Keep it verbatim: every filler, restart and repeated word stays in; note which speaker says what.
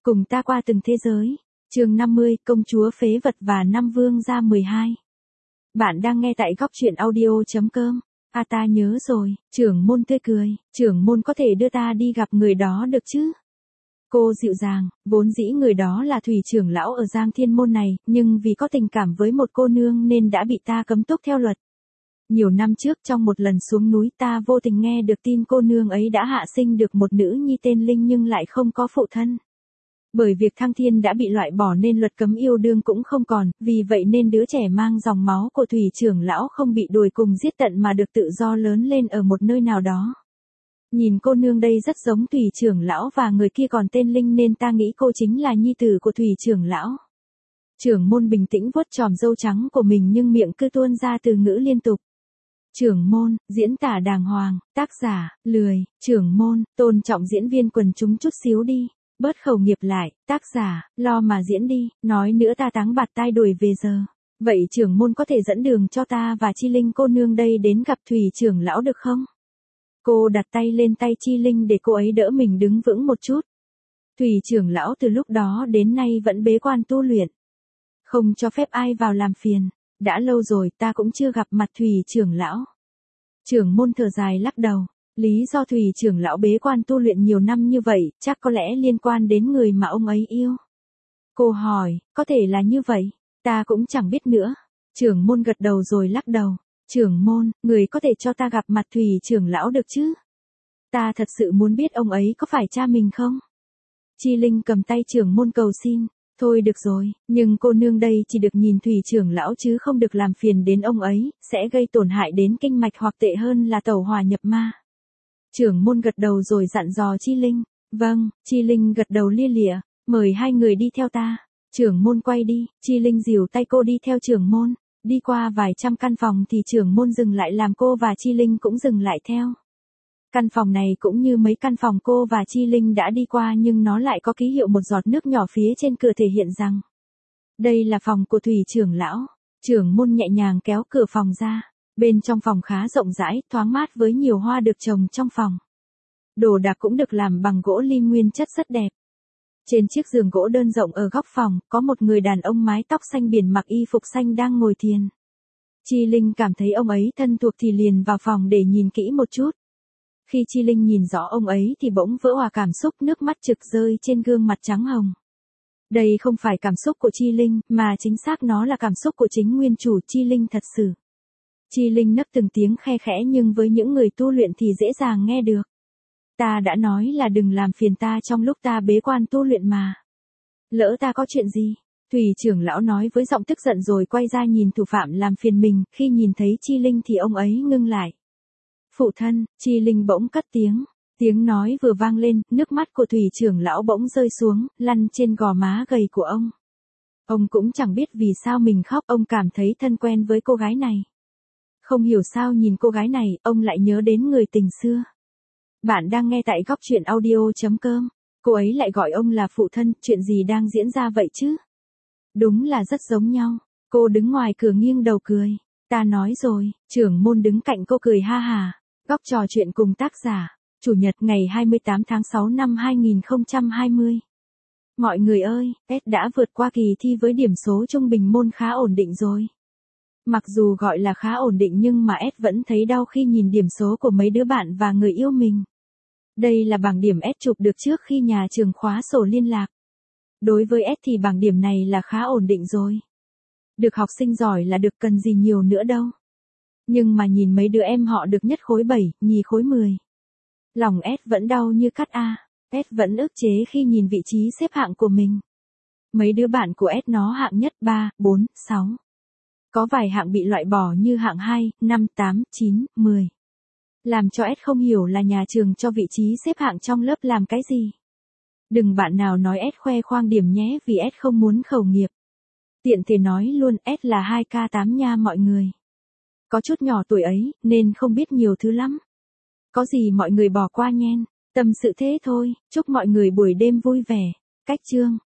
Speaker 1: Cùng ta qua từng thế giới. Chương năm mươi, công chúa phế vật và năm vương gia mười hai. Bạn đang nghe tại góc truyện audio chấm com. À ta nhớ rồi, trưởng môn tươi cười, trưởng môn có thể đưa ta đi gặp người đó được chứ? Cô dịu dàng, vốn dĩ người đó là thủy trưởng lão ở Giang Thiên Môn này, nhưng vì có tình cảm với một cô nương nên đã bị ta cấm túc theo luật. Nhiều năm trước trong một lần xuống núi ta vô tình nghe được tin cô nương ấy đã hạ sinh được một nữ nhi tên Linh nhưng lại không có phụ thân. Bởi việc thăng thiên đã bị loại bỏ nên luật cấm yêu đương cũng không còn, vì vậy nên đứa trẻ mang dòng máu của thủy trưởng lão không bị đuổi cùng giết tận mà được tự do lớn lên ở một nơi nào đó. Nhìn cô nương đây rất giống thủy trưởng lão và người kia còn tên Linh nên ta nghĩ cô chính là nhi tử của thủy trưởng lão. Trưởng môn bình tĩnh vuốt chòm râu trắng của mình nhưng miệng cứ tuôn ra từ ngữ liên tục. Trưởng môn, diễn tả đàng hoàng, tác giả, lười, trưởng môn, tôn trọng diễn viên quần chúng chút xíu đi. Bớt khẩu nghiệp lại, tác giả, lo mà diễn đi, nói nữa ta táng bạt tai đuổi về giờ. Vậy trưởng môn có thể dẫn đường cho ta và Chi Linh cô nương đây đến gặp thủy trưởng lão được không? Cô đặt tay lên tay Chi Linh để cô ấy đỡ mình đứng vững một chút. Thủy trưởng lão từ lúc đó đến nay vẫn bế quan tu luyện. Không cho phép ai vào làm phiền. Đã lâu rồi ta cũng chưa gặp mặt thủy trưởng lão. Trưởng môn thở dài lắc đầu. Lý do thủy trưởng lão bế quan tu luyện nhiều năm như vậy, chắc có lẽ liên quan đến người mà ông ấy yêu. Cô hỏi, có thể là như vậy, ta cũng chẳng biết nữa. Trưởng môn gật đầu rồi lắc đầu. Trưởng môn, người có thể cho ta gặp mặt thủy trưởng lão được chứ? Ta thật sự muốn biết ông ấy có phải cha mình không? Chi Linh cầm tay trưởng môn cầu xin. Thôi được rồi, nhưng cô nương đây chỉ được nhìn thủy trưởng lão chứ không được làm phiền đến ông ấy, sẽ gây tổn hại đến kinh mạch hoặc tệ hơn là tẩu hỏa nhập ma. Trưởng môn gật đầu rồi dặn dò Chi Linh. Vâng, Chi Linh gật đầu lia lịa, mời hai người đi theo ta. Trưởng môn quay đi, Chi Linh dìu tay cô đi theo trưởng môn. Đi qua vài trăm căn phòng thì trưởng môn dừng lại làm cô và Chi Linh cũng dừng lại theo. Căn phòng này cũng như mấy căn phòng cô và Chi Linh đã đi qua nhưng nó lại có ký hiệu một giọt nước nhỏ phía trên cửa thể hiện rằng đây là phòng của thủy trưởng lão. Trưởng môn nhẹ nhàng kéo cửa phòng ra. Bên trong phòng khá rộng rãi, thoáng mát với nhiều hoa được trồng trong phòng. Đồ đạc cũng được làm bằng gỗ lim nguyên chất rất đẹp. Trên chiếc giường gỗ đơn rộng ở góc phòng, có một người đàn ông mái tóc xanh biển mặc y phục xanh đang ngồi thiền. Chi Linh cảm thấy ông ấy thân thuộc thì liền vào phòng để nhìn kỹ một chút. Khi Chi Linh nhìn rõ ông ấy thì bỗng vỡ òa cảm xúc, nước mắt trực rơi trên gương mặt trắng hồng. Đây không phải cảm xúc của Chi Linh, mà chính xác nó là cảm xúc của chính nguyên chủ Chi Linh thật sự. Chi Linh nấc từng tiếng khe khẽ nhưng với những người tu luyện thì dễ dàng nghe được. Ta đã nói là đừng làm phiền ta trong lúc ta bế quan tu luyện mà. Lỡ ta có chuyện gì? Thủy trưởng lão nói với giọng tức giận rồi quay ra nhìn thủ phạm làm phiền mình, khi nhìn thấy Chi Linh thì ông ấy ngưng lại. Phụ thân, Chi Linh bỗng cất tiếng. Tiếng nói vừa vang lên, nước mắt của thủy trưởng lão bỗng rơi xuống, lăn trên gò má gầy của ông. Ông cũng chẳng biết vì sao mình khóc, ông cảm thấy thân quen với cô gái này. Không hiểu sao nhìn cô gái này, ông lại nhớ đến người tình xưa. Bạn đang nghe tại góc truyện audio chấm com. Cô ấy lại gọi ông là phụ thân, chuyện gì đang diễn ra vậy chứ? Đúng là rất giống nhau. Cô đứng ngoài cửa nghiêng đầu cười. Ta nói rồi, trưởng môn đứng cạnh cô cười ha hà. Góc trò chuyện cùng tác giả. Chủ nhật ngày hai mươi tám tháng sáu năm hai nghìn không trăm hai mươi. Mọi người ơi, S đã vượt qua kỳ thi với điểm số trung bình môn khá ổn định rồi. Mặc dù gọi là khá ổn định nhưng mà S vẫn thấy đau khi nhìn điểm số của mấy đứa bạn và người yêu mình. Đây là bảng điểm S chụp được trước khi nhà trường khóa sổ liên lạc. Đối với S thì bảng điểm này là khá ổn định rồi. Được học sinh giỏi là được, cần gì nhiều nữa đâu. Nhưng mà nhìn mấy đứa em họ được nhất khối bảy, nhì khối mười. Lòng S vẫn đau như cắt A. S vẫn ức chế khi nhìn vị trí xếp hạng của mình. Mấy đứa bạn của S nó hạng nhất ba, bốn, sáu. Có vài hạng bị loại bỏ như hạng hai, năm, tám, chín, mười. Làm cho S không hiểu là nhà trường cho vị trí xếp hạng trong lớp làm cái gì. Đừng bạn nào nói S khoe khoang điểm nhé vì S không muốn khẩu nghiệp. Tiện thể nói luôn S là hai K tám nha mọi người. Có chút nhỏ tuổi ấy, nên không biết nhiều thứ lắm. Có gì mọi người bỏ qua nhen, tâm sự thế thôi, chúc mọi người buổi đêm vui vẻ. Cách chương.